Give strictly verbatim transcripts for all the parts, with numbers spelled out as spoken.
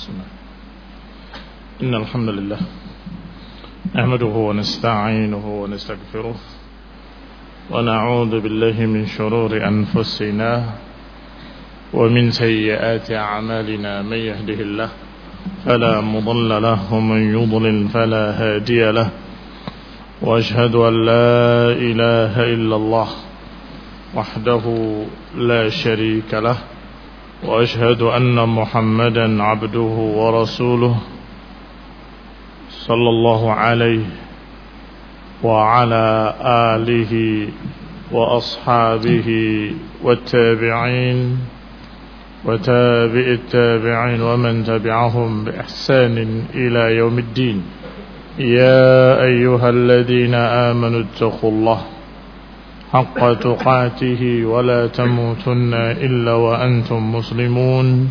Bismillah. Innal hamdalillah nahmaduhu wa nasta'inuhu wa nastaghfiruh wa na'udzu billahi min shururi anfusina wa min sayyiati a'malina may yahdihillahu fala mudilla lahu wa man yudlil fala hadiya lahu wa ashhadu an la ilaha illallah wahdahu la sharika lahu wa ashhadu anna Muhammadan abduhu wa rasuluh sallallahu alaihi wa ala alihi wa ashabihi wa tabi'in wa tabi'it tabi'in wa man tabi'ahum bi ihsanin ila yaumiddin. Ya ayyuhalladhina amanu ittaqullaha haqqa tuqatih wa la tamutunna illa wa antum muslimun.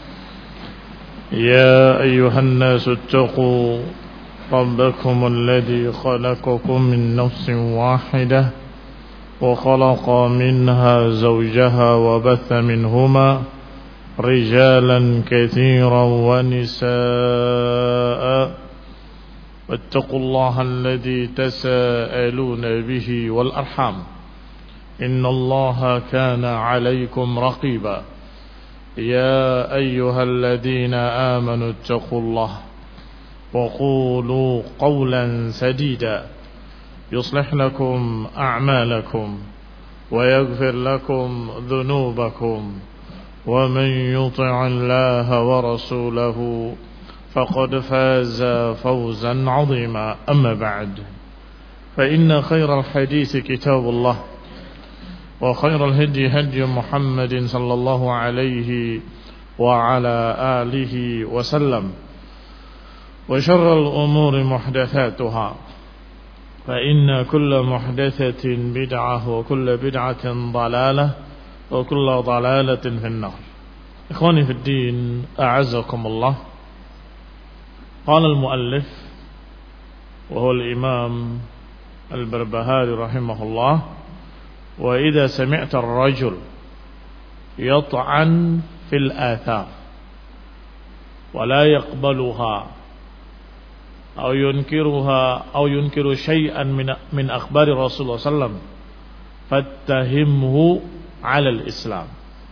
Ya ayyuhan nasu ittaqu rabbakum alladhi khalaqakum min nafsin wahidah wa khalaqa minha zawjaha wa batha minhuma rijalan katsiran wa nisaa. wattaqullaha alladhi tasaaluna bihi wal arham إن الله كان عليكم رقيبا. يا أيها الذين آمنوا اتقوا الله وقولوا قولا سديدا يصلح لكم أعمالكم ويغفر لكم ذنوبكم ومن يطع الله ورسوله فقد فاز فوزا عظيما. أما بعد فإن خير الحديث كتاب الله وخير الهدي هدي محمد صلى الله عليه وعلى آله وسلم وشر الأمور محدثاتها فإن كل محدثة بدعة وكل بدعة ضلالة وكل ضلالة في النار. إخواني في الدين أعزكم الله. قال المؤلف وهو الإمام البربهاري رحمه الله: وإذا سمعت الرجل يطعن في الآثار ولا يقبلها أو ينكرها أو ينكر شيئا من من أخبار الرسول صلى الله عليه وسلم فاتهمه على الإسلام،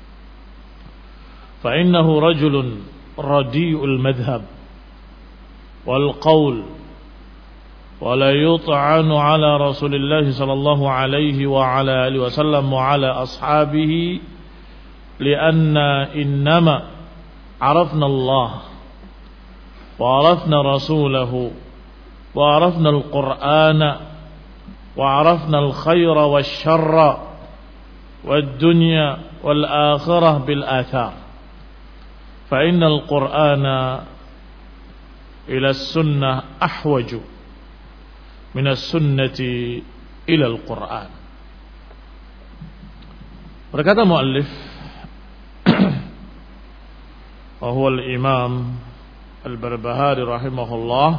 فإنه رجل رديء المذهب والقول ولا يطعن على رسول الله صلى الله عليه وعلى آله وسلم وعلى أصحابه لأن إنما عرفنا الله وعرفنا رسوله وعرفنا القرآن وعرفنا الخير والشر والدنيا والآخرة بالآثار، فإن القرآن إلى السنة أحوج من السنة إلى القرآن. Berkata muallif wa huwa al-Imam Al-Barbahari rahimahullah,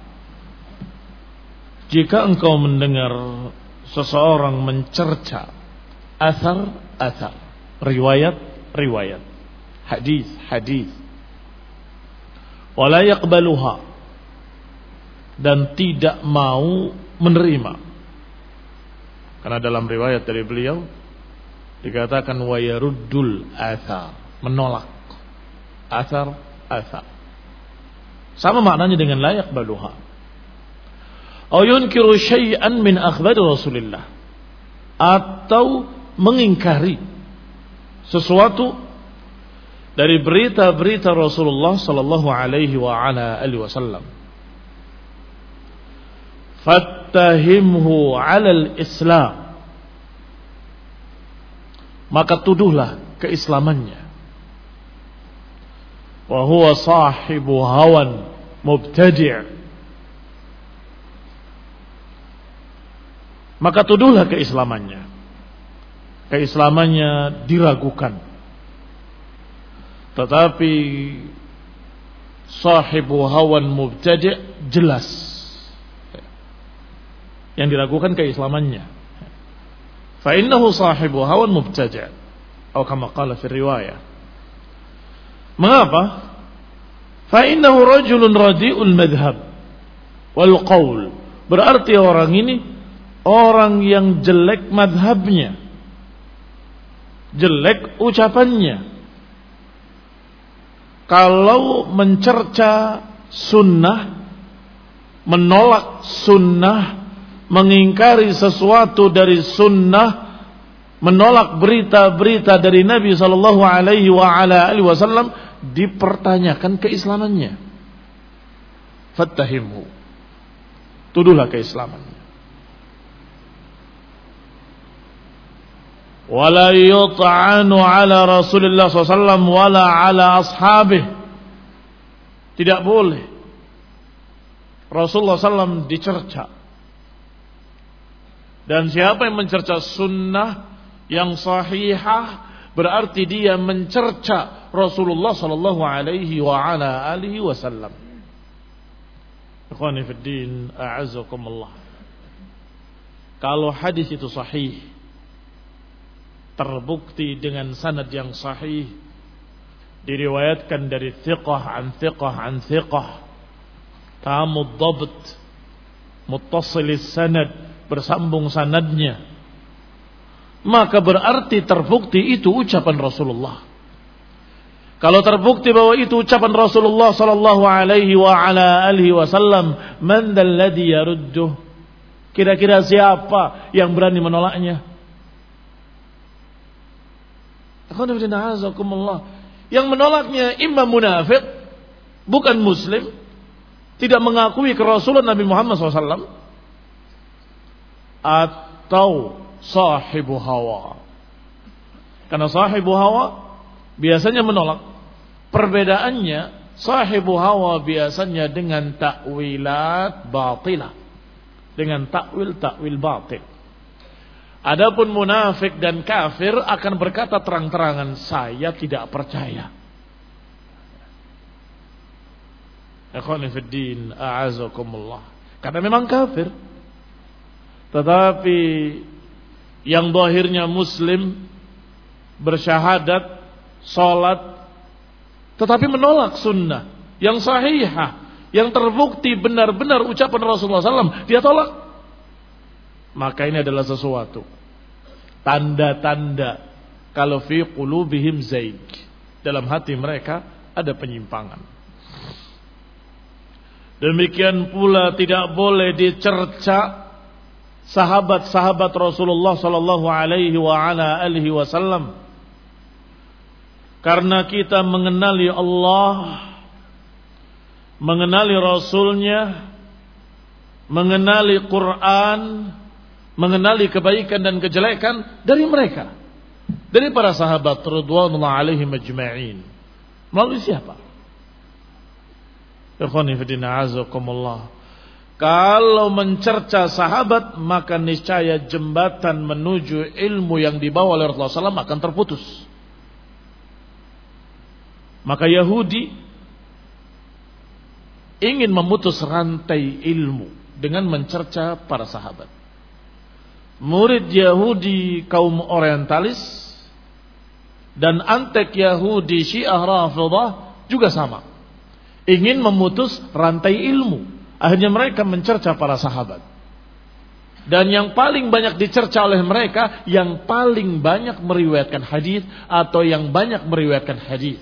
jika engkau mendengar seseorang mencerca athar-athar, riwayat-riwayat, hadis-hadis, wala yaqbaluha, dan tidak mau menerima, karena dalam riwayat dari beliau dikatakan wa yaruddul athar, menolak athar athar, sama maknanya dengan la yaqbaluha. Aw yunkiru syai'an min akhbari Rasulillah, atau mengingkari sesuatu dari berita-berita Rasulullah sallallahu alaihi wa ala alihi wasallam. Fattahimhu 'alal Islam, maka tuduhlah keislamannya. Wa huwa sahibu hawan mubtadi', maka tuduhlah keislamannya. Keislamannya diragukan, tetapi sahibu hawan mubtadi' jelas, yang diragukan keislamannya. Fa innahu sahibu hawan mubtadi', atau kama qala fi riwayah. Mengapa? Fa innahu rajulun radi'ul madhab wal qaul. Berarti orang ini orang yang jelek madhabnya, jelek ucapannya. Kalau mencerca sunnah, menolak sunnah, mengingkari sesuatu dari sunnah, menolak berita-berita dari Nabi sallallahu alaihi wa ala alihi wasallam, dipertanyakan keislamannya. Fattahimhu, tuduhlah keislamannya. Wala yut'anu ala Rasulullah sallallahu alaihi wasallam wala ala ashabih. Tidak boleh Rasulullah sallallahu alaihi wasallam dicerca. Dan siapa yang mencerca sunnah yang sahihah, berarti dia mencerca Rasulullah sallallahu alaihi wa ala alihi wasallam. Ikhwani fid din, a'azzakumullah. Kalau hadis itu sahih, terbukti dengan sanad yang sahih, diriwayatkan dari thiqah an thiqah an thiqah, tamud dhabt, muttasilis sanad, bersambung sanadnya, maka berarti terbukti itu ucapan Rasulullah. Kalau terbukti bahwa itu ucapan Rasulullah sallallahu alaihi wa ala alihi wasallam, man dalladhi yarudduh? Kira-kira siapa yang berani menolaknya? Yang menolaknya imam munafik, bukan muslim, tidak mengakui kerasulan Nabi Muhammad shallallahu alaihi wasallam, atau sahibu hawa. Karena sahibu hawa biasanya menolak. Perbedaannya, sahibu hawa biasanya dengan takwilat batilah, dengan takwil-takwil batil. Adapun munafik dan kafir akan berkata terang-terangan, saya tidak percaya. Ikhwani fid din, a'azakumullah. Karena memang kafir. Tetapi yang zahirnya muslim, bersyahadat, salat, tetapi menolak sunnah yang sahihah, yang terbukti benar-benar ucapan Rasulullah sallallahu alaihi wasallam, dia tolak. Maka ini adalah sesuatu tanda-tanda kalau fi qulubihim zaig, dalam hati mereka ada penyimpangan. Demikian pula tidak boleh dicerca sahabat-sahabat Rasulullah sallallahu alaihi wa ala alihi wasallam, karena kita mengenali Allah, mengenali Rasulnya, mengenali Quran, mengenali kebaikan dan kejelekan dari mereka, dari para sahabat radhiyallahu alaihim ajma'in. Melalui siapa? Ikhwani fillah, azakumullah. Kalau mencerca sahabat, maka niscaya jembatan menuju ilmu yang dibawa oleh Rasulullah sallallahu alaihi wasallam akan terputus. Maka Yahudi ingin memutus rantai ilmu dengan mencerca para sahabat. Murid Yahudi kaum orientalis dan antek Yahudi Syiah Rafidah juga sama, ingin memutus rantai ilmu. Akhirnya mereka mencerca para sahabat. Dan yang paling banyak dicerca oleh mereka, yang paling banyak meriwayatkan hadis atau yang banyak meriwayatkan hadis.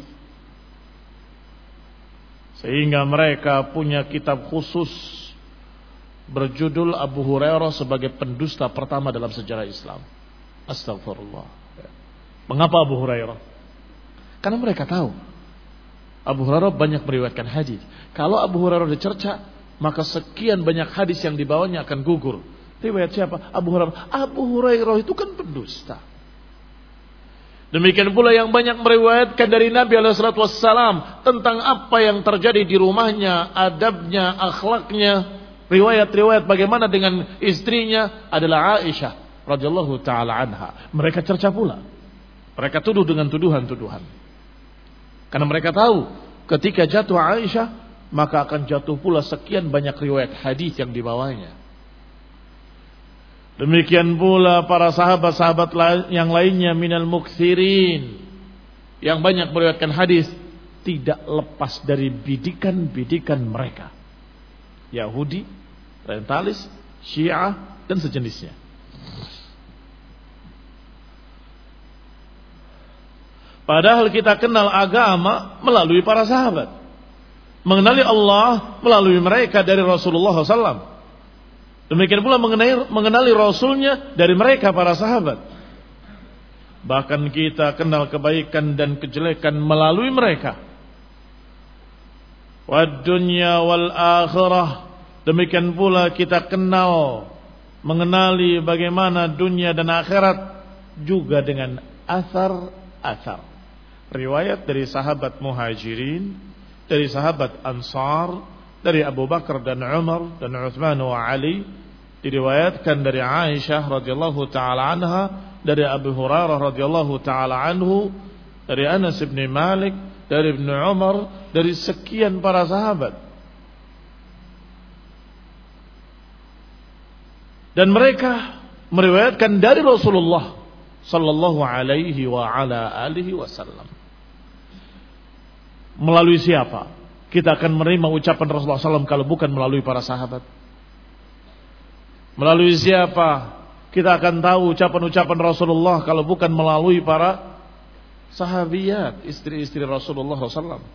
Sehingga mereka punya kitab khusus berjudul Abu Hurairah sebagai pendusta pertama dalam sejarah Islam. Astagfirullah. Mengapa Abu Hurairah? Karena mereka tahu Abu Hurairah banyak meriwayatkan hadis. Kalau Abu Hurairah dicerca, maka sekian banyak hadis yang dibawanya akan gugur. Riwayat siapa? Abu Hurairah. Abu Hurairah itu kan pendusta. Demikian pula yang banyak meriwayatkan dari Nabi alaihi salatu wassalam tentang apa yang terjadi di rumahnya, adabnya, akhlaknya, riwayat-riwayat bagaimana dengan istrinya adalah Aisyah radhiyallahu taala anha. Mereka cerca pula. Mereka tuduh dengan tuduhan-tuduhan. Karena mereka tahu ketika jatuh Aisyah, maka akan jatuh pula sekian banyak riwayat hadis yang dibawanya. Demikian pula para sahabat-sahabat yang lainnya minal muksirin, yang banyak meriwayatkan hadis tidak lepas dari bidikan-bidikan mereka. Yahudi, Orientalis, Syiah, dan sejenisnya. Padahal kita kenal agama melalui para sahabat. Mengenali Allah melalui mereka dari Rasulullah shallallahu alaihi wasallam. Demikian pula mengenai, mengenali Rasulnya dari mereka para sahabat. Bahkan kita kenal kebaikan dan kejelekan melalui mereka. Wad dunya wal akhirah. Demikian pula kita kenal, mengenali bagaimana dunia dan akhirat juga dengan athar-athar. Riwayat dari sahabat Muhajirin, dari sahabat Ansar, dari Abu Bakar dan Umar dan Uthman wa Ali, diriwayatkan dari Aisyah radhiyallahu taala anha, dari Abu Hurairah radhiyallahu taala anhu, dari Anas bin Malik, dari Ibnu Umar, dari sekian para sahabat. Dan mereka meriwayatkan dari Rasulullah sallallahu alaihi wa ala alihi wasallam. Melalui siapa kita akan menerima ucapan Rasulullah sallallahu alaihi wasallam kalau bukan melalui para sahabat? Melalui siapa kita akan tahu ucapan-ucapan Rasulullah kalau bukan melalui para sahabiyat, istri-istri Rasulullah sallallahu alaihi wasallam?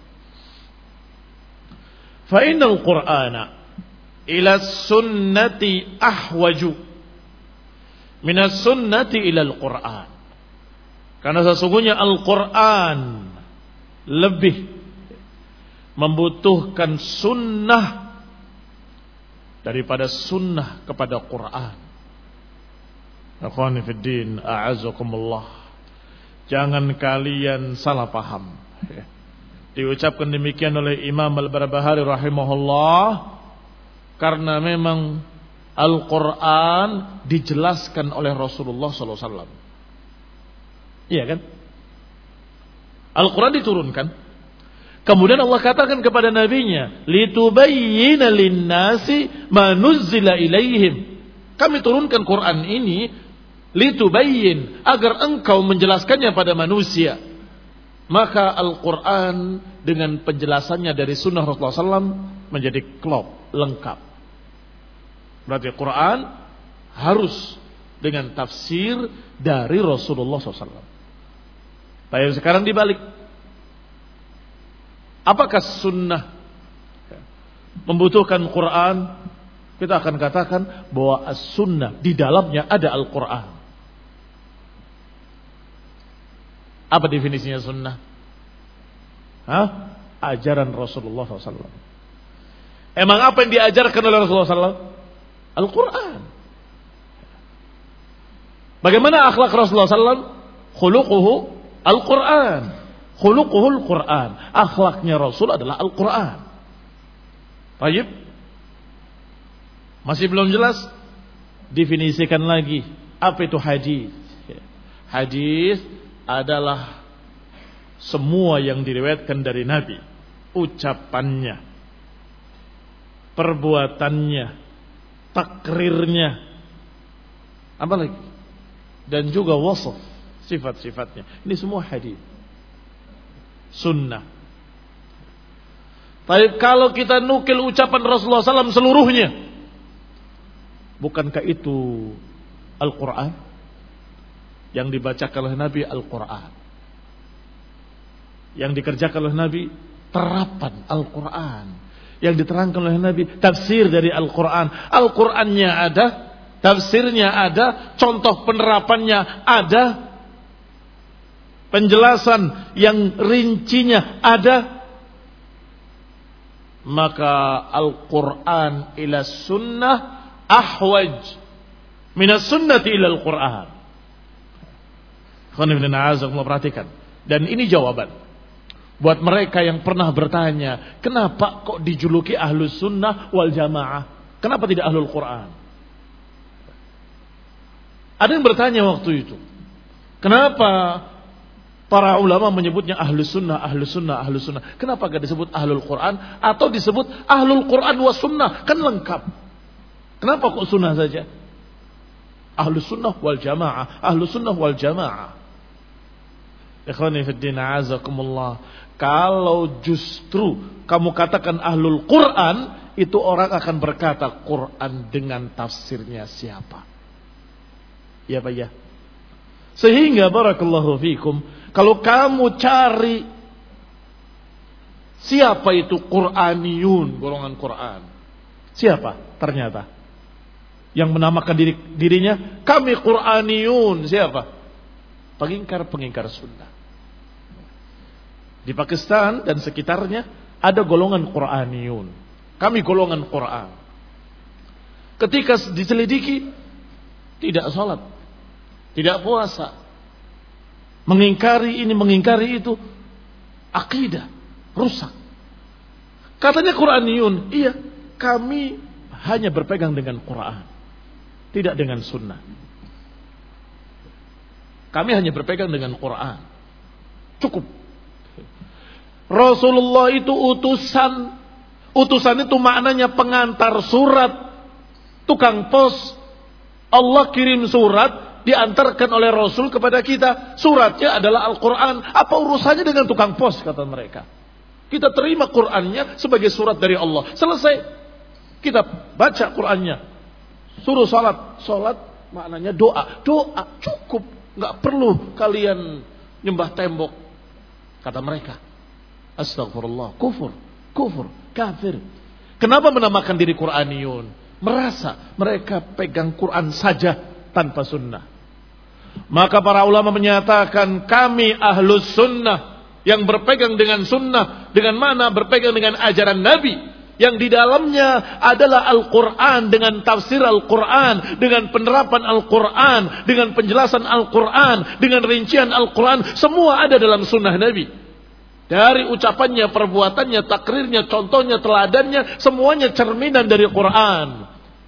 Fa innal Qur'ana ila sunnati ahwaju minas sunnati ila al-Qur'an. Karena sesungguhnya Al-Qur'an lebih membutuhkan sunnah daripada sunnah kepada Qur'an. Akhwani fid din, a'azzakumullah. Jangan kalian salah paham. Diucapkan demikian oleh Imam Al-Barbahari rahimahullah karena memang Al-Quran dijelaskan oleh Rasulullah sallallahu alaihi wasallam. Iya kan? Al-Quran diturunkan. Kemudian Allah katakan kepada nabinya, litubayyina lin-nasi ma nuzzila ilaihim. Kami turunkan Quran ini litubayyin, agar engkau menjelaskannya pada manusia. Maka Al-Quran dengan penjelasannya dari sunnah Rasulullah sallallahu alaihi wasallam menjadi klop, lengkap. Berarti Quran harus dengan tafsir dari Rasulullah sallallahu alaihi wasallam. Tapi sekarang dibalik. Apakah sunnah membutuhkan Quran? Kita akan katakan bahwa as-sunnah di dalamnya ada Al-Quran. Apa definisinya sunnah? Hah? Ajaran Rasulullah sallallahu alaihi wasallam. Emang apa yang diajarkan oleh Rasulullah sallallahu alaihi wasallam? Al-Quran. Bagaimana akhlak Rasulullah sallallahu alaihi wasallam? Khuluquhu Al-Quran. Khuluquhu Al-Quran. Akhlaknya Rasul adalah Al-Quran. Baik. Masih belum jelas? Definisikan lagi. Apa itu hadis? Hadis adalah semua yang diriwayatkan dari Nabi. Ucapannya, perbuatannya, takrirnya, apa lagi? Dan juga wasaf, sifat-sifatnya. Ini semua hadis. Sunnah. Tapi kalau kita nukil ucapan Rasulullah sallallahu alaihi wasallam seluruhnya, bukankah itu Al-Quran? Yang dibacakan oleh Nabi Al-Quran. Yang dikerjakan oleh Nabi terapan Al-Quran. Yang diterangkan oleh Nabi tafsir dari Al-Quran. Al-Qurannya ada, tafsirnya ada, contoh penerapannya ada, penjelasan yang rincinya ada. Maka Al-Quran ila sunnah ahwaj minas sunnati ila Al-Quran. Perhatikan. Dan ini jawaban buat mereka yang pernah bertanya, kenapa kok dijuluki ahlus sunnah wal jamaah? Kenapa tidak ahlul Quran? Ada yang bertanya waktu itu, kenapa para ulama menyebutnya ahlus sunnah, ahlus sunnah, ahlus sunnah? Kenapa gak disebut ahlul Quran atau disebut ahlul Quran was sunnah? Kan lengkap. Kenapa kok sunnah saja? Ahlus sunnah wal jamaah, ahlus sunnah wal jamaah. Ikhwani fi din, a'azakumullah. Kalau justru kamu katakan ahlul Quran, itu orang akan berkata Quran dengan tafsirnya siapa? Ya Pak ya. Sehingga barakallahu fikum, kalau kamu cari siapa itu Quraniyun, golongan Quran. Siapa? Ternyata yang menamakan diri, dirinya kami Quraniyun. Siapa? Pengingkar-pengingkar sunnah. Di Pakistan dan sekitarnya ada golongan Quraniyun. Kami golongan Quran. Ketika diselidiki, tidak sholat, tidak puasa, mengingkari ini, mengingkari itu, akidah rusak. Katanya Quraniyun, iya, kami hanya berpegang dengan Quran, tidak dengan sunnah. Kami hanya berpegang dengan Quran. Cukup. Rasulullah itu utusan. Utusan itu maknanya pengantar surat, tukang pos. Allah kirim surat, diantarkan oleh Rasul kepada kita. Suratnya adalah Al-Quran. Apa urusannya dengan tukang pos, kata mereka. Kita terima Qurannya sebagai surat dari Allah. Selesai. Kita baca Qurannya. Suruh salat. Salat maknanya doa. Doa cukup. Gak perlu kalian nyembah tembok, kata mereka. Astagfirullah. Kufur. Kufur. Kafir. Kenapa menamakan diri Quraniyun? Merasa mereka pegang Quran saja tanpa sunnah. Maka para ulama menyatakan kami ahlus sunnah, yang berpegang dengan sunnah. Dengan mana? Berpegang dengan ajaran Nabi, yang di dalamnya adalah Al-Quran, dengan tafsir Al-Quran, dengan penerapan Al-Quran, dengan penjelasan Al-Quran, dengan rincian Al-Quran. Semua ada dalam sunnah Nabi. Dari ucapannya, perbuatannya, takrirnya, contohnya, teladannya, semuanya cerminan dari Quran.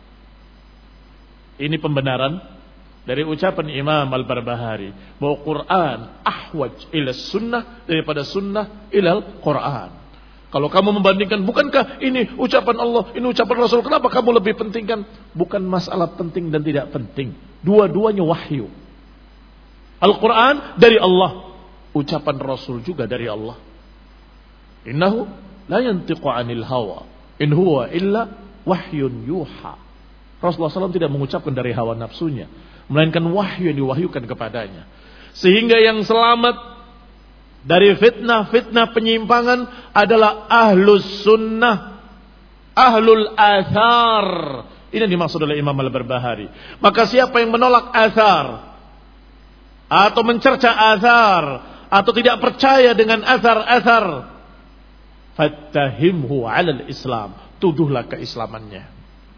Ini pembenaran dari ucapan Imam Al-Barbahari bahwa Quran ahwaj ila sunnah daripada sunnah ila Quran. Kalau kamu membandingkan, bukankah ini ucapan Allah, ini ucapan Rasul, kenapa kamu lebih pentingkan? Bukan masalah penting dan tidak penting. Dua-duanya wahyu. Al-Quran dari Allah, ucapan Rasul juga dari Allah. Innahu la yantiqu anil hawa, in huwa illa wahyun yuha. Rasulullah shallallahu alaihi wasallam tidak mengucapkan dari hawa nafsunya, melainkan wahyu yang diwahyukan kepadanya. Sehingga yang selamat dari fitnah-fitnah penyimpangan adalah ahlus sunnah, ahlul athar. Ini yang dimaksud oleh Imam Al-Barbahari. Maka siapa yang menolak athar, atau mencerca athar, atau tidak percaya dengan athar-athar, fattahimhu alal Islam, tuduhlah keislamannya.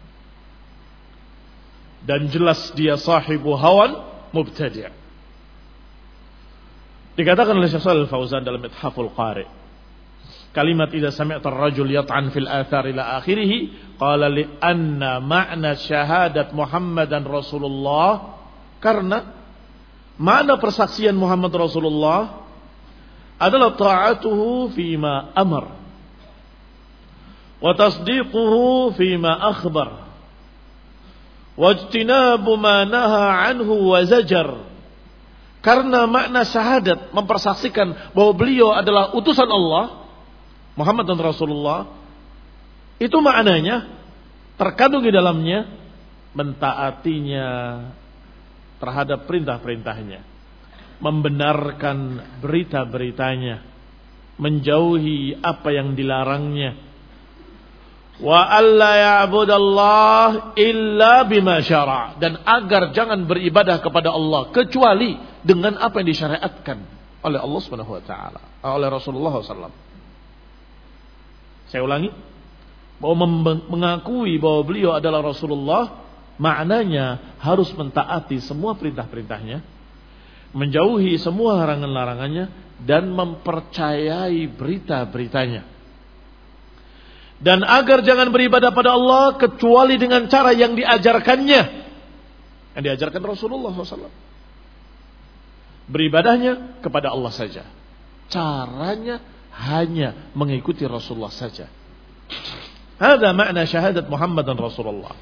Dan jelas dia sahibu hawan mubtadi'. Dikatakan oleh Syekh Shalih Al-Fauzan dalam Ithaful Qari, kalimat idza sami'ta ar-rajul yat'an fil athar ila akhirih, qala li anna ma'na syahadat Muhammadan Rasulullah, karena makna persaksian Muhammad Rasulullah adalah ta'atuhu fima amar wa tasdiquhu fima akhbar wajtinabu ma naha anhu wa zajar. Karena makna syahadat mempersaksikan bahwa beliau adalah utusan Allah, Muhammad dan Rasulullah, itu maknanya terkandung di dalamnya mentaatinya terhadap perintah-perintahnya, membenarkan berita-beritanya, menjauhi apa yang dilarangnya. Wa alla ya'budallah illa bima syara', dan agar jangan beribadah kepada Allah kecuali dengan apa yang disyariatkan oleh Allah Subhanahu wa taala, oleh Rasulullah sallallahu alaihi wasallam. Saya ulangi, bahwa mengakui bahwa beliau adalah Rasulullah maknanya harus mentaati semua perintah-perintahnya, menjauhi semua larangan-larangannya, dan mempercayai berita-beritanya. Dan agar jangan beribadah pada Allah kecuali dengan cara yang diajarkannya, yang diajarkan Rasulullah sallallahu alaihi wasallam. Beribadahnya kepada Allah saja, caranya hanya mengikuti Rasulullah saja. Hada makna syahadat Muhammad dan Rasulullah.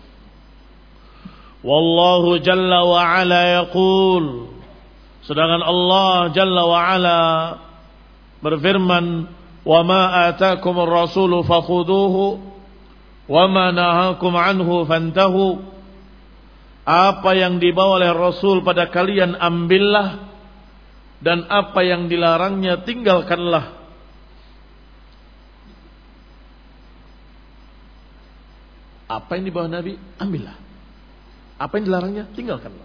Wallahu jalla wa ala yaqul, sedangkan Allah jalla wa ala berfirman, wa ma ataakumur rasulu fakhuduhu wa ma nahakum anhu fantahu. Apa yang dibawa oleh Rasul pada kalian ambillah, dan apa yang dilarangnya tinggalkanlah. Apa yang dibawa Nabi ambillah, apa yang dilarangnya tinggalkanlah.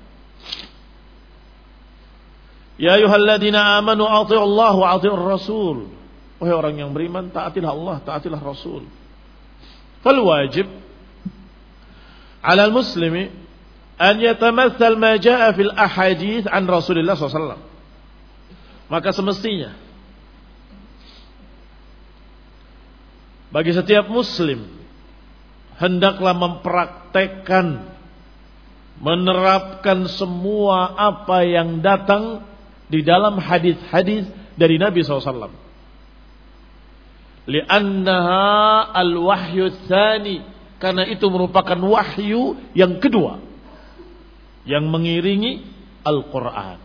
Ya ayyuhalladzina amanu athi'ullaha wa athi'ur rasul. Wahai orang yang beriman, taatilah Allah, taatilah Rasul. Fal wajib 'ala al-muslimi an yatamathal ma jaa'a fil ahadits an Rasulillah sallallahu alaihi wasallam. Maka semestinya bagi setiap muslim hendaklah mempraktekkan, menerapkan semua apa yang datang di dalam hadis-hadis dari Nabi sallallahu alaihi wasallam. Li'annaha al-wahyu tsani, karena itu merupakan wahyu yang kedua yang mengiringi Al-Qur'an.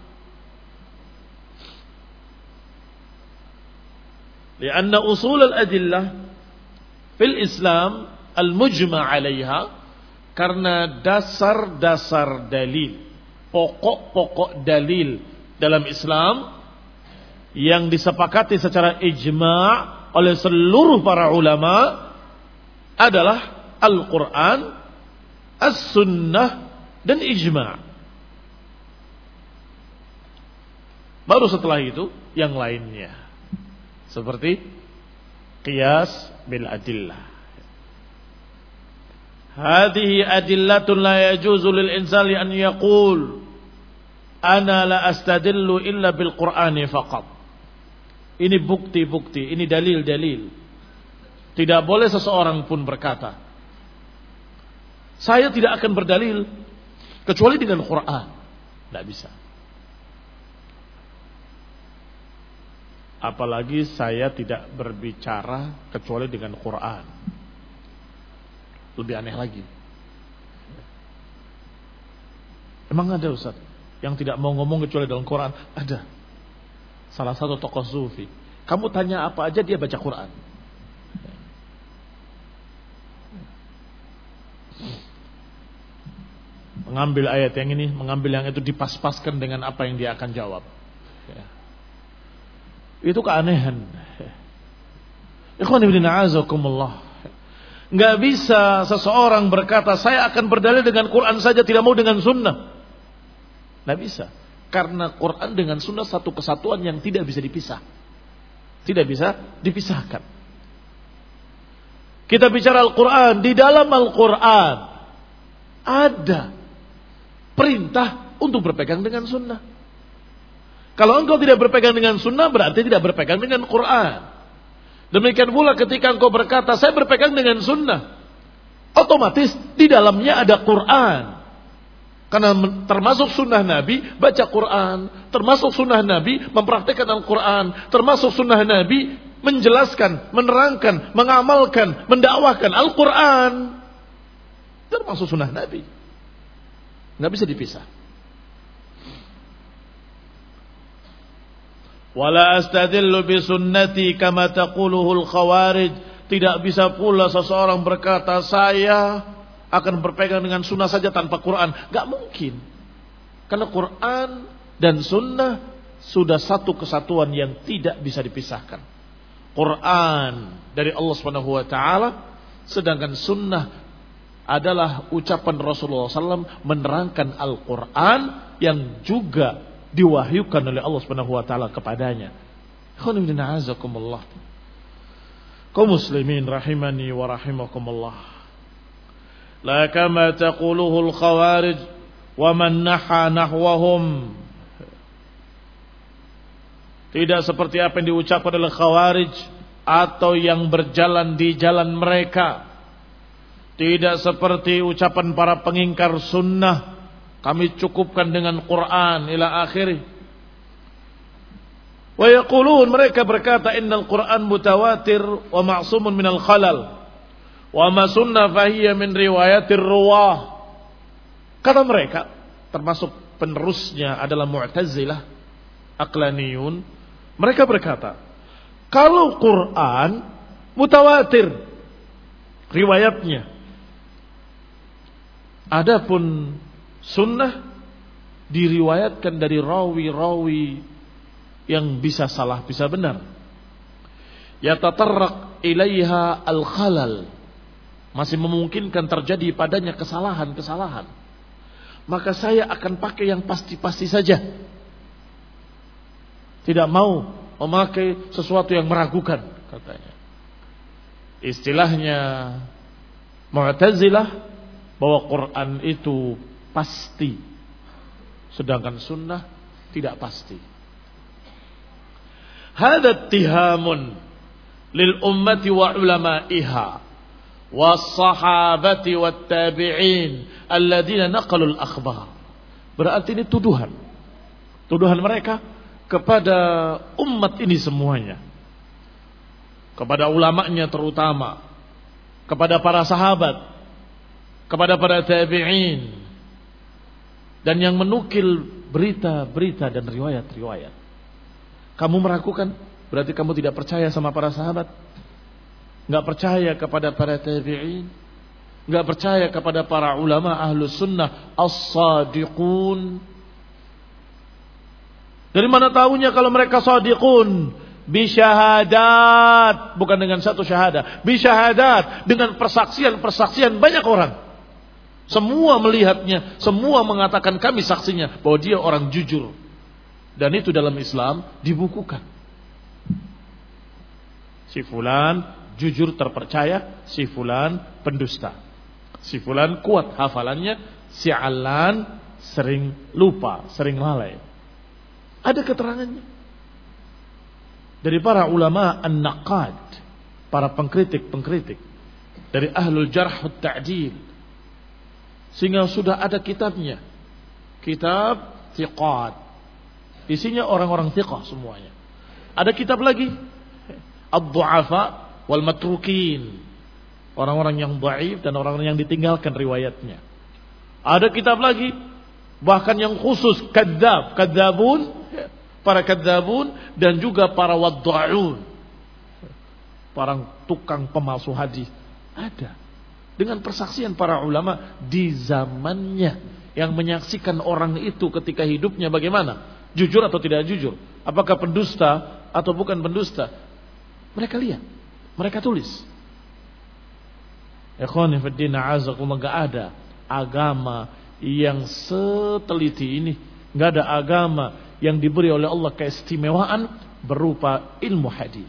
Li'anna usul al-adillah fil Islam al-mujma' 'alaiha, karena dasar-dasar dalil, pokok-pokok dalil dalam Islam yang disepakati secara ijma' oleh seluruh para ulama adalah Al-Quran, As-Sunnah, dan Ijma'. Baru setelah itu yang lainnya, seperti qiyas bil adillah. Hadhihi adillatun la yajuzu lil insani an yaqul ana la astadillu illa bil Qur'ani faqat. Ini bukti-bukti, ini dalil-dalil. Tidak boleh seseorang pun berkata, saya tidak akan berdalil kecuali dengan Quran. Tidak bisa. Apalagi saya tidak berbicara kecuali dengan Quran. Lebih aneh lagi. Emang ada Ustaz yang tidak mau ngomong kecuali dalam Quran? Ada. Salah satu tokoh sufi, kamu tanya apa aja dia baca Quran. Mengambil ayat yang ini, mengambil yang itu, dipas-paskan dengan apa yang dia akan jawab. Itu keanehan. Ikhwan ibn a'azakumullah. Nggak bisa seseorang berkata saya akan berdalil dengan Quran saja, tidak mau dengan sunnah. Nggak bisa. Karena Quran dengan sunnah satu kesatuan yang tidak bisa dipisah. Tidak bisa dipisahkan. Kita bicara Al-Quran. Di dalam Al-Quran ada perintah untuk berpegang dengan sunnah. Kalau engkau tidak berpegang dengan sunnah, berarti tidak berpegang dengan Quran. Demikian pula ketika engkau berkata saya berpegang dengan sunnah, otomatis di dalamnya ada Quran. Karena termasuk sunnah Nabi baca Quran, termasuk sunnah Nabi mempraktikkan Al-Quran, termasuk sunnah Nabi menjelaskan, menerangkan, mengamalkan, mendakwahkan Al-Quran, termasuk sunnah Nabi. Nggak bisa dipisah. Wala astadillu bi sunnati kama taquluhul khawarij. Tidak bisa pula seseorang berkata saya akan berpegang dengan sunnah saja tanpa Quran. Gak mungkin. Karena Quran dan sunnah sudah satu kesatuan yang tidak bisa dipisahkan. Quran dari Allah subhanahu wa taala, sedangkan sunnah adalah ucapan Rasulullah sallallahu alaihi wasallam menerangkan Al-Quran yang juga diwahyukan oleh Allah subhanahu wa taala kepadanya. Alhamdulillah. Kaum muslimin rahimani wa rahimakumullah. La kama taquluhul khawarij wa man naha nahwahum. Tidak seperti apa yang diucapkan oleh khawarij atau yang berjalan di jalan mereka. Tidak seperti ucapan para pengingkar sunnah, kami cukupkan dengan Quran ila akhirih. Wa yaqulun, mereka berkata innal Quran mutawatir wa ma'sumun minal khalal. Wa ma sunnah fahiyya min riwayatir ruwah. Kata mereka, termasuk penerusnya adalah Mu'tazilah, Aqlaniyun. Mereka berkata, Kalau Quran mutawatir riwayatnya. Adapun sunnah diriwayatkan dari rawi-rawi yang bisa salah, bisa benar. Yatatarraq ilaiha al-khalal. Masih memungkinkan terjadi padanya kesalahan-kesalahan. Maka saya akan pakai yang pasti-pasti saja. Tidak mau memakai sesuatu yang meragukan, katanya. Istilahnya Mu'tazilah bahwa Quran itu pasti, sedangkan sunnah tidak pasti. Hada ittihamun lil ummati wa ulama'iha was-sahabati wat-tabi'in alladziina naqalul akhbar. Berarti ini tuduhan. Tuduhan mereka kepada umat ini semuanya. Kepada ulamanya terutama, kepada para sahabat, kepada para tabi'in, dan yang menukil berita-berita dan riwayat-riwayat. Kamu meragukan, berarti kamu tidak percaya sama para sahabat, nggak percaya kepada para tabi'in, nggak percaya kepada para ulama ahlus sunnah as-sadiqun. Dari mana tahunya kalau mereka sadiqun? Bisyahadat, bukan dengan satu syahadah, bisyahadat, dengan persaksian-persaksian banyak orang. Semua melihatnya, semua mengatakan kami saksinya bahwa dia orang jujur. Dan itu dalam Islam dibukukan. Si fulan jujur terpercaya, si fulan pendusta. Si fulan kuat hafalannya, si alan sering lupa, sering lalai. Ada keterangannya. Dari para ulama an-naqad, para pengkritik-pengkritik, dari ahlul jarh wa ta'dil, sehingga sudah ada kitabnya, kitab thiqat, isinya orang-orang thiqah semuanya. Ada kitab lagi, ad-du'afa wal matrukin, orang-orang yang dhaif dan orang-orang yang ditinggalkan riwayatnya. Ada kitab lagi, bahkan yang khusus kadzab, kadzabun, para kadzabun, dan juga para wadda'un, para tukang pemalsu hadis. Ada dengan persaksian para ulama di zamannya, yang menyaksikan orang itu ketika hidupnya bagaimana, jujur atau tidak jujur, apakah pendusta atau bukan pendusta. Mereka lihat, mereka tulis. Ikhwani fi din, a'azakumullah, enggak ada agama yang seteliti ini, enggak ada agama yang diberi oleh Allah keistimewaan berupa ilmu hadis.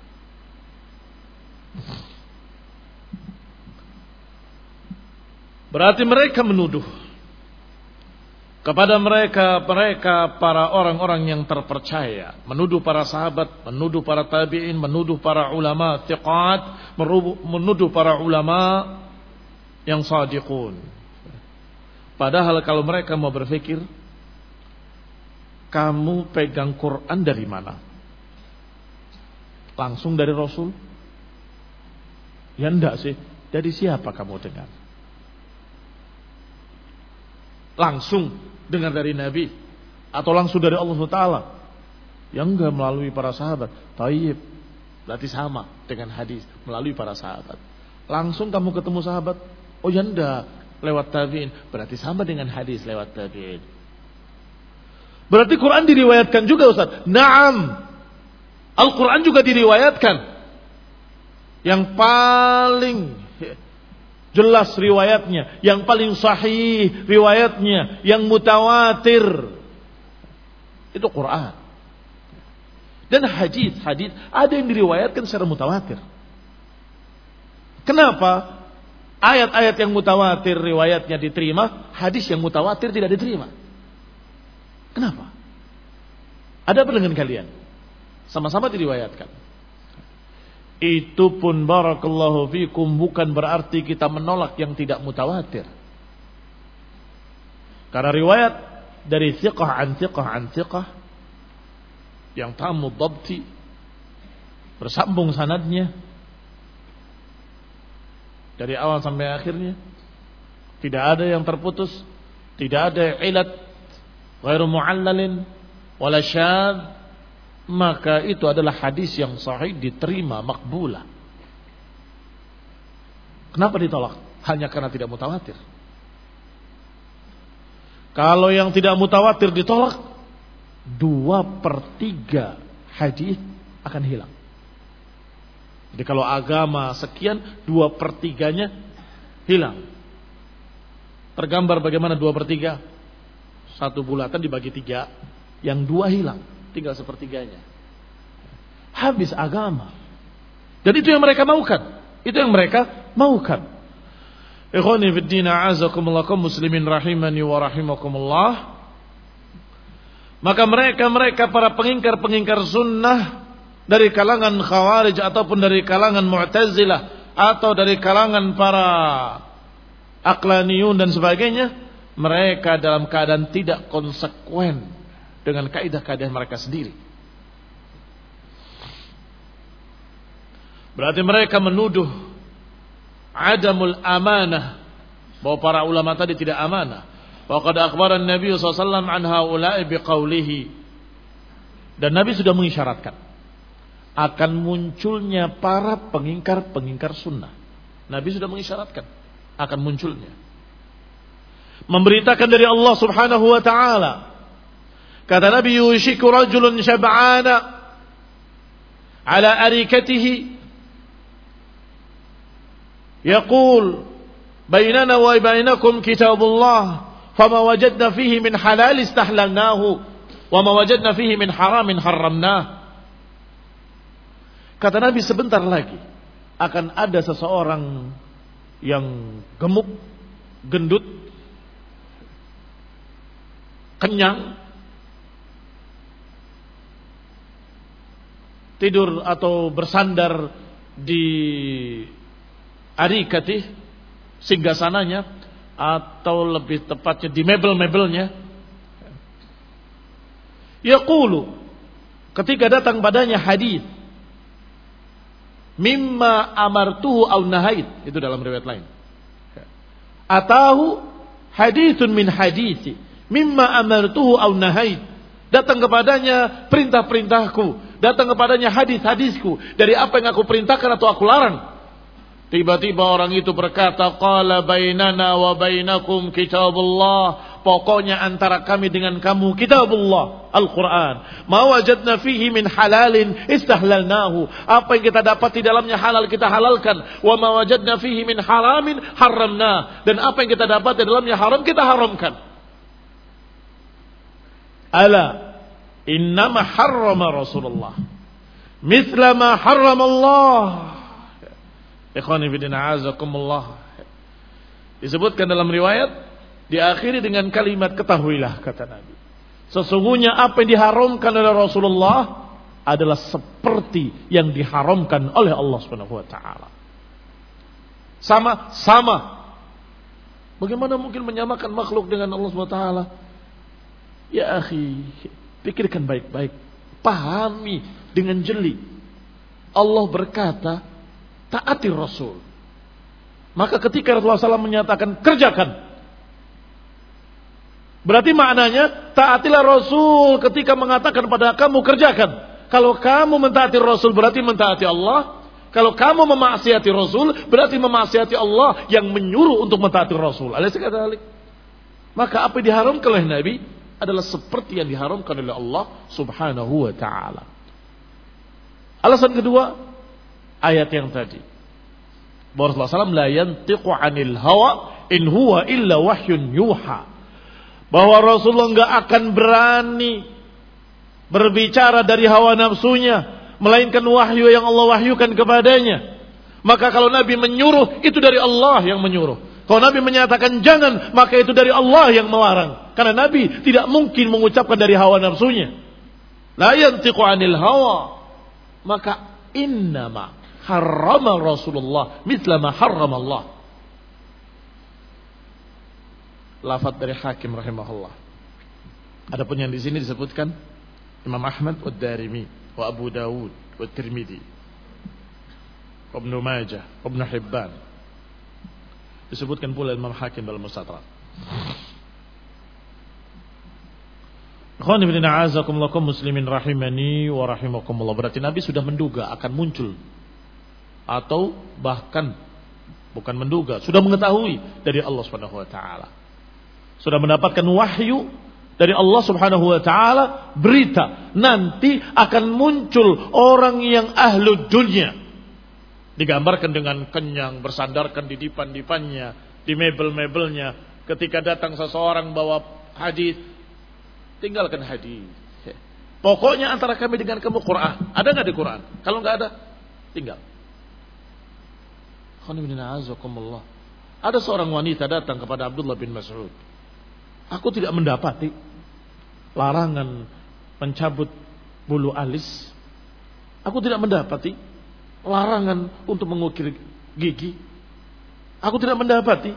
Berarti mereka menuduh kepada mereka mereka para orang-orang yang terpercaya, menuduh para sahabat, menuduh para tabi'in, menuduh para ulama thiqat, menuduh para ulama yang shadiqun. Padahal kalau mereka mau berpikir, kamu pegang Quran dari mana? Langsung dari Rasul? Ya enggak sih. Dari siapa kamu dengar? Langsung dengar dari Nabi? Atau langsung dari Allah subhanahu wa taala? Ya enggak, melalui para sahabat. Taib, berarti sama dengan hadis, melalui para sahabat. Langsung kamu ketemu sahabat? Oh ya enggak, lewat tabi'in, berarti sama dengan hadis lewat tabi'in. Berarti Quran diriwayatkan juga, Ustaz. Naam. Al-Quran juga diriwayatkan. Yang paling jelas riwayatnya, yang paling sahih riwayatnya, yang mutawatir, itu Quran. Dan hadis, hadis ada yang diriwayatkan secara mutawatir. Kenapa ayat-ayat yang mutawatir riwayatnya diterima, hadis yang mutawatir tidak diterima? Kenapa? Ada apa dengan kalian? Sama-sama diriwayatkan. Itu pun barakallahu fikum bukan berarti kita menolak yang tidak mutawatir. Karena riwayat dari thiqah an thiqah an thiqah yang tamu dhabti, bersambung sanadnya dari awal sampai akhirnya, tidak ada yang terputus, tidak ada ilat ghairu mu'allalin wala syadz, maka itu adalah hadis yang sahih, diterima, makbulah. Kenapa ditolak? Hanya karena tidak mutawatir. Kalau yang tidak mutawatir ditolak, dua per tiga hadis akan hilang. Jadi kalau agama sekian, dua per tiganya hilang. Tergambar bagaimana dua per tiga? Satu bulatan dibagi tiga, yang dua hilang, tinggal sepertiganya. Habis agama. Dan itu yang mereka maukan. Itu yang mereka maukan. Ikhwani fid din, a'azakumullah, kaum muslimin rahimani wa rahimakumullah. Maka mereka-mereka para pengingkar-pengingkar sunnah dari kalangan Khawarij ataupun dari kalangan Mu'tazilah atau dari kalangan para Aqlaniyun dan sebagainya, mereka dalam keadaan tidak konsekuen dengan kaidah-kaidah mereka sendiri. Berarti mereka menuduh adamul amanah, bahwa para ulama tadi tidak amanah. Wa qad akhbara an-nabiy sallallahu alaihi wasallam an haula'i biqaulihi. Dan Nabi sudah mengisyaratkan akan munculnya para pengingkar-pengingkar sunnah. Nabi sudah mengisyaratkan akan munculnya. Memberitakan dari Allah Subhanahu wa taala. Kata Nabi, yushiku rajulun syab'ana ala arikatihi yaqul bainana wa bainakum kitabullah fama wajadna fihi min halal istahlalnahu wa ma wajadna fihi min haramin haramnah. Kata Nabi, sebentar lagi akan ada seseorang yang gemuk, gendut, kenyang, tidur atau bersandar di arikatih, singgasananya, atau lebih tepatnya di mebel-mebelnya. Yaqulu, ketika datang padanya hadis, mimma amartuhu aw nahait, itu dalam riwayat lain. Atahu haditsun min hadithi mimma amartuhu aw nahait, datang kepadanya perintah-perintahku, datang kepadanya hadis-hadisku dari apa yang aku perintahkan atau aku larang. Tiba-tiba orang itu berkata, qala bainana wa bainakum kitabullah, pokoknya antara kami dengan kamu kitabullah, Al-Quran. Ma wajadna fihi min halalin istahlalnahu, apa yang kita dapat di dalamnya halal kita halalkan. Wa ma wajadna fihi min haramin haramna, dan apa yang kita dapat di dalamnya haram kita haramkan. Ala innama harrama Rasulullah mithla ma harrama Allah. Ikhwani fillah, azakumullah. Disebutkan dalam riwayat, diakhiri dengan kalimat ketahuilah, kata Nabi, sesungguhnya apa yang diharamkan oleh Rasulullah adalah seperti yang diharamkan oleh Allah Subhanahu wa taala. Sama-sama. Bagaimana mungkin menyamakan makhluk dengan Allah Subhanahu wa taala? Ya akhi, pikirkan baik-baik, pahami dengan jeli. Allah berkata, taati Rasul. Maka ketika Rasulullah shallallahu alaihi wasallam menyatakan kerjakan, berarti maknanya taatilah Rasul ketika mengatakan pada kamu kerjakan. Kalau kamu mentaati Rasul berarti mentaati Allah. Kalau kamu memaksiati Rasul berarti memaksiati Allah yang menyuruh untuk mentaati Rasul. Maka apa yang diharamkan oleh Nabi adalah seperti yang diharamkan oleh Allah Subhanahu wa taala. Alasan kedua, ayat yang tadi, bahwa Rasulullah shallallahu alaihi wasallam la yantiqu 'anil hawa in huwa illa wahyun yuha, bahwa Rasulullah enggak akan berani berbicara dari hawa nafsunya, melainkan wahyu yang Allah wahyukan kepadanya. Maka kalau Nabi menyuruh, itu dari Allah yang menyuruh. Kalau Nabi menyatakan jangan, maka itu dari Allah yang melarang. Karena Nabi tidak mungkin mengucapkan dari hawa nafsunya. La yantiqu 'anil hawa, maka innama harrama Rasulullah mithla ma harrama Allah. Lafaz dari Hakim rahimahullah. Adapun yang di sini disebutkan Imam Ahmad wa Darimi wa Abu Dawud wa Tirmidzi wa Ibnu Majah wa Ibnu Hibban. Disebutkan pula Imam Hakim dalam Mustadrak. muslimin rahimani wa rahimakumullah. Berarti Nabi sudah menduga akan muncul, atau bahkan bukan menduga, sudah mengetahui dari Allah Subhanahu wa taala. Sudah mendapatkan wahyu dari Allah Subhanahu wa taala, berita nanti akan muncul orang yang ahlu dunia. Digambarkan dengan kenyang, bersandarkan di dipan-dipannya, di mebel-mebelnya. Ketika datang seseorang bawa hadis, tinggalkan hadis. Pokoknya antara kami dengan kamu Quran. Ada nggak di Quran? Kalau nggak ada, tinggal. Ada seorang wanita datang kepada Abdullah bin Mas'ud. Aku tidak mendapati larangan mencabut bulu alis. Aku tidak mendapati larangan untuk mengukir gigi. Aku tidak mendapati.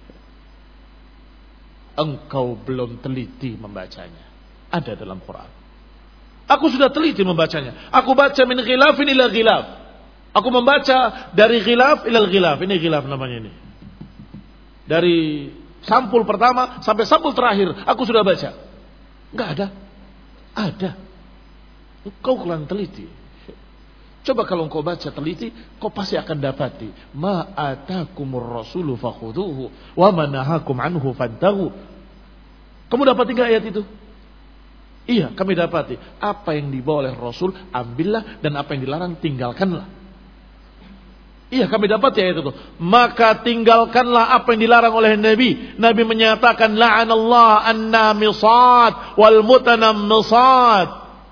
Engkau belum teliti membacanya. Ada dalam Quran. Aku sudah teliti membacanya. Aku baca min ghilafin ila ghilaf. Aku membaca dari ghilaf ila ghilaf. Ini ghilaf namanya ini. Dari sampul pertama sampai sampul terakhir aku sudah baca. Enggak ada. Ada. Engkau kurang teliti. Coba kalau engkau baca teliti, kau pasti akan dapati ma atakumur rasulu fakhuduhu wa ma nahakum anhu fantahu. Kamu dapati enggak ayat itu? Iya, kami dapati. Apa yang dibawa oleh Rasul, ambillah, dan apa yang dilarang, tinggalkanlah. Iya, kami dapati ayat itu. Maka tinggalkanlah apa yang dilarang oleh Nabi. Nabi menyatakan la'anallah an-namisat wal mutanammisat.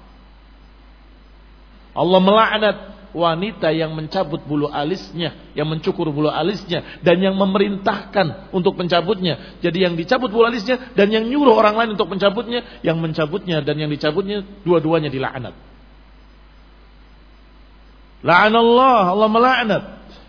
Allah melaknat wanita yang mencabut bulu alisnya, yang mencukur bulu alisnya, dan yang memerintahkan untuk mencabutnya. Jadi yang dicabut bulu alisnya dan yang nyuruh orang lain untuk mencabutnya, yang mencabutnya dan yang dicabutnya, dua-duanya dilaknat. La'anallah, Allah melaknat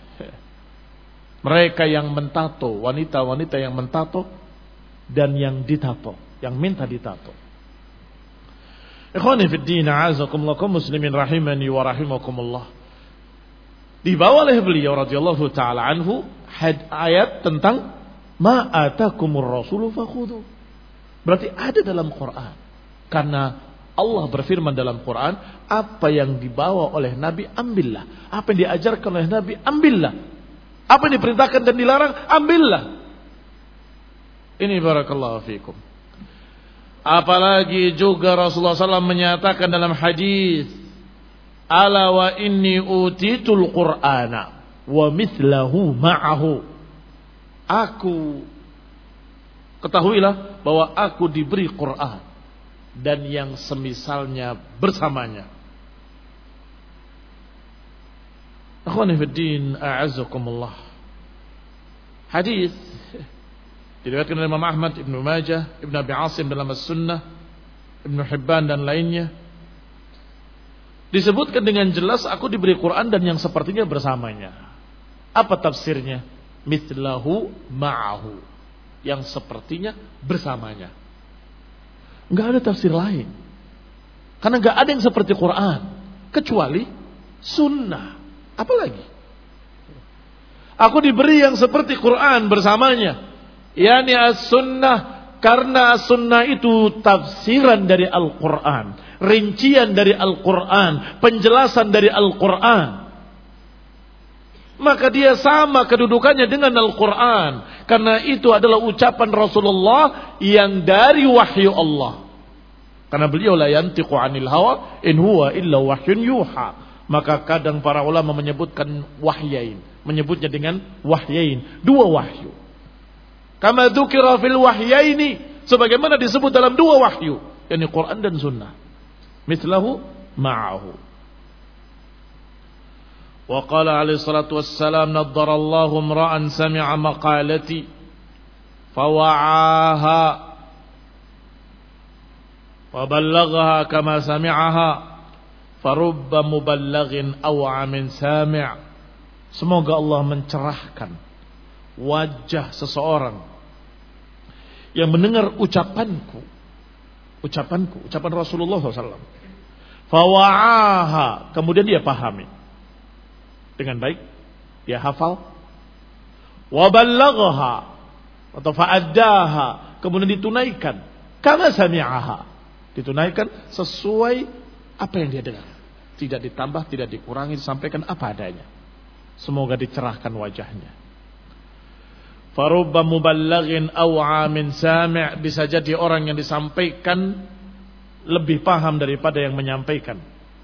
mereka yang mentato, wanita-wanita yang mentato dan yang ditato, yang minta ditato. Ikhwani fid din, a'azakumullah, muslimin rahimani wa rahimakumullah. Dibawa oleh beliau radhiyallahu taala anhu ayat tentang ma atakumur rasulu fakhudhu. Berarti ada dalam Quran. Karena Allah berfirman dalam Quran, apa yang dibawa oleh Nabi ambillah, apa yang diajarkan oleh Nabi ambillah, apa yang diperintahkan dan dilarang ambillah. Ini barakallahu fikum. Apalagi juga Rasulullah sallallahu alaihi wasallam menyatakan dalam hadis, ala wa inni utitul qur'ana wa mithlahu ma'ahu. Aku, ketahuilah bahwa aku diberi Quran dan yang semisalnya bersamanya. Akhwani fid din, a'azzakumullah. Hadis diriwayatkan oleh Imam Ahmad, Ibnu Majah, Ibnu Abi Asim dalam As-Sunnah, Ibnu Hibban dan lainnya. Disebutkan dengan jelas aku diberi Quran dan yang sepertinya bersamanya. Apa tafsirnya? Mithlahu ma'ahu, yang sepertinya bersamanya. Enggak ada tafsir lain. Karena enggak ada yang seperti Quran kecuali sunnah. Apalagi? Aku diberi yang seperti Quran bersamanya. Yani as-sunnah, karena as-sunnah itu tafsiran dari Al-Quran, rincian dari Al-Quran, penjelasan dari Al-Quran. Maka dia sama kedudukannya dengan Al-Quran, karena itu adalah ucapan Rasulullah yang dari wahyu Allah. Karena beliau la yantiqu 'anil hawa in huwa illa wahyun yuha. Maka kadang para ulama menyebutkan wahyain, menyebutnya dengan wahyain, dua wahyu. Kama dzukira fil wahyaini, sebagaimana disebut dalam dua wahyu, yakni Quran dan Sunnah. Mithlahu ma'ahu. Wa qala alaihi salatu wassalam, naddarallahu imra'an sami'a maqalati fawa'aha wa ballaghaha kama sami'aha farubba muballighin aw'a min sami'. Semoga Allah mencerahkan wajah seseorang yang mendengar ucapanku, ucapanku, ucapan Rasulullah shallallahu alaihi wasallam. Fawa'aha, kemudian dia pahami dengan baik, dia hafal. Waballaghaha atau fa'addaha, kemudian ditunaikan. Kama sami'aha, Ditunaikan sesuai apa yang dia dengar. Tidak ditambah, tidak dikurangi, disampaikan apa adanya. Semoga dicerahkan wajahnya. Farubba muballaghin aw'a min sami', bisa jadi orang yang disampaikan lebih paham daripada yang menyampaikan.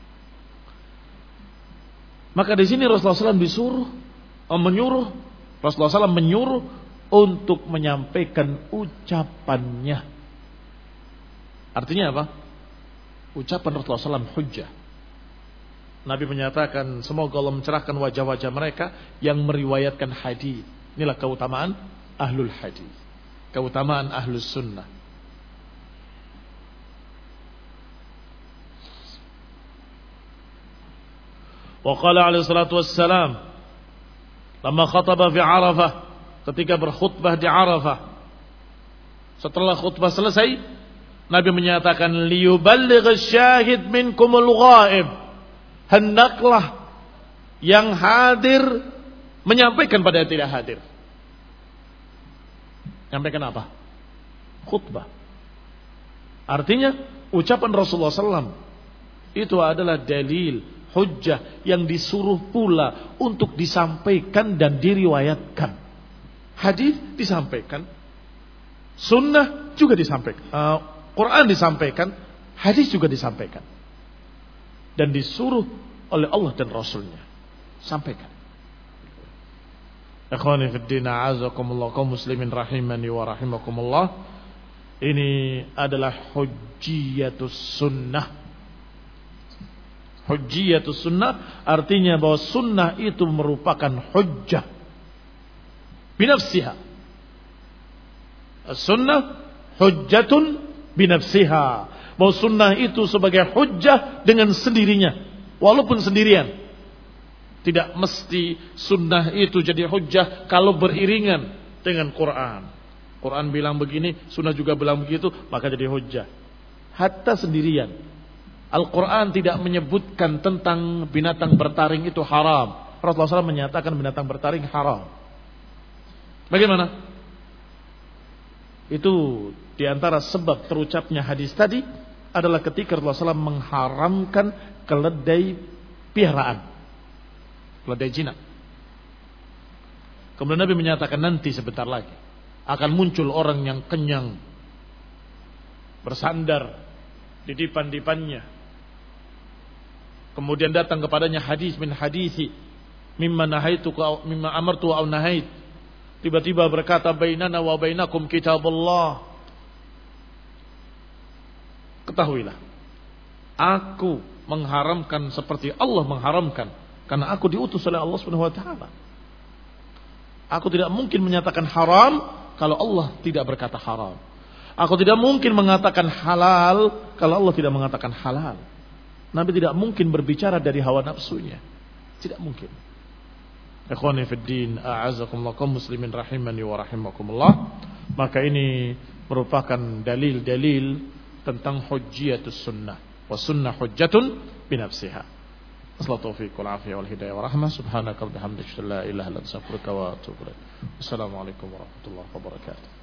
Maka di sini Rasulullah shallallahu alaihi wasallam disuruh, menyuruh, Rasulullah shallallahu alaihi wasallam menyuruh untuk menyampaikan ucapannya. Artinya apa? Ucapan Rasulullah shallallahu alaihi wasallam hujjah. Nabi menyatakan semoga Allah mencerahkan wajah-wajah mereka yang meriwayatkan hadis. Inilah keutamaan ahlul hadis, keutamaan ahlus sunnah. Wa qala alaihi salatu wassalam lama khataba fi Arafah, ketika berkhutbah di Arafah, setelah khutbah selesai Nabi menyatakan liyuballigh syahid minkumul ghaib, hendaklah yang hadir menyampaikan pada yang tidak hadir. Menyampaikan apa? Khutbah. Artinya ucapan Rasulullah shallallahu alaihi wasallam itu adalah dalil, hujjah yang disuruh pula untuk disampaikan dan diriwayatkan. Hadis disampaikan, sunnah juga disampaikan, uh, Quran disampaikan, hadis juga disampaikan, dan disuruh oleh Allah dan Rasulnya. Sampaikan. Ikhwani fid din, a'azakumullah, kaum muslimin rahimani wa rahimakumullah. Ini adalah hujjiyatus sunnah. Hujjiyatus sunnah artinya bahwa sunnah itu merupakan hujjah binafsiha. As-sunnah hujjatun binafsiha. Bahwa sunnah itu sebagai hujjah dengan sendirinya, walaupun sendirian. Tidak mesti sunnah itu jadi hujjah kalau beriringan dengan Quran. Quran bilang begini, sunnah juga bilang begitu, maka jadi hujjah. Hatta sendirian. Al-Quran tidak menyebutkan tentang binatang bertaring itu haram. Rasulullah shallallahu alaihi wasallam menyatakan binatang bertaring haram. Bagaimana? Itu diantara sebab terucapnya hadis tadi adalah ketika Rasulullah shallallahu alaihi wasallam mengharamkan keledai piaraan, keledai jinak. Kemudian Nabi menyatakan nanti sebentar lagi akan muncul orang yang kenyang, bersandar di dipan-dipannya. Kemudian datang kepadanya hadis min hadisi mimma nahaitu mimma amartu au nahait. Tiba-tiba berkata bainana wa bainakum kitabullah. Ketahuilah, aku mengharamkan seperti Allah mengharamkan, karena aku diutus oleh Allah Subhanahu wa taala. Aku tidak mungkin menyatakan haram kalau Allah tidak berkata haram. Aku tidak mungkin mengatakan halal kalau Allah tidak mengatakan halal. Nabi tidak mungkin berbicara dari hawa nafsunya. Tidak mungkin. Ikhwani fid din, a'azakumullah, kaum muslimin rahimani wa rahimakumullah. Maka ini merupakan dalil-dalil tentang hujjiyatus sunnah. Wa sunnah hujjatun binafsiha. Assalamualaikum taufiq wal afiyah wal hidayah wa rahmah. Subhanaka wa bihamdika la ilaha illa anta astaghfiruka wa atubu ilaik. Wassalamualaikum warahmatullahi wabarakatuh.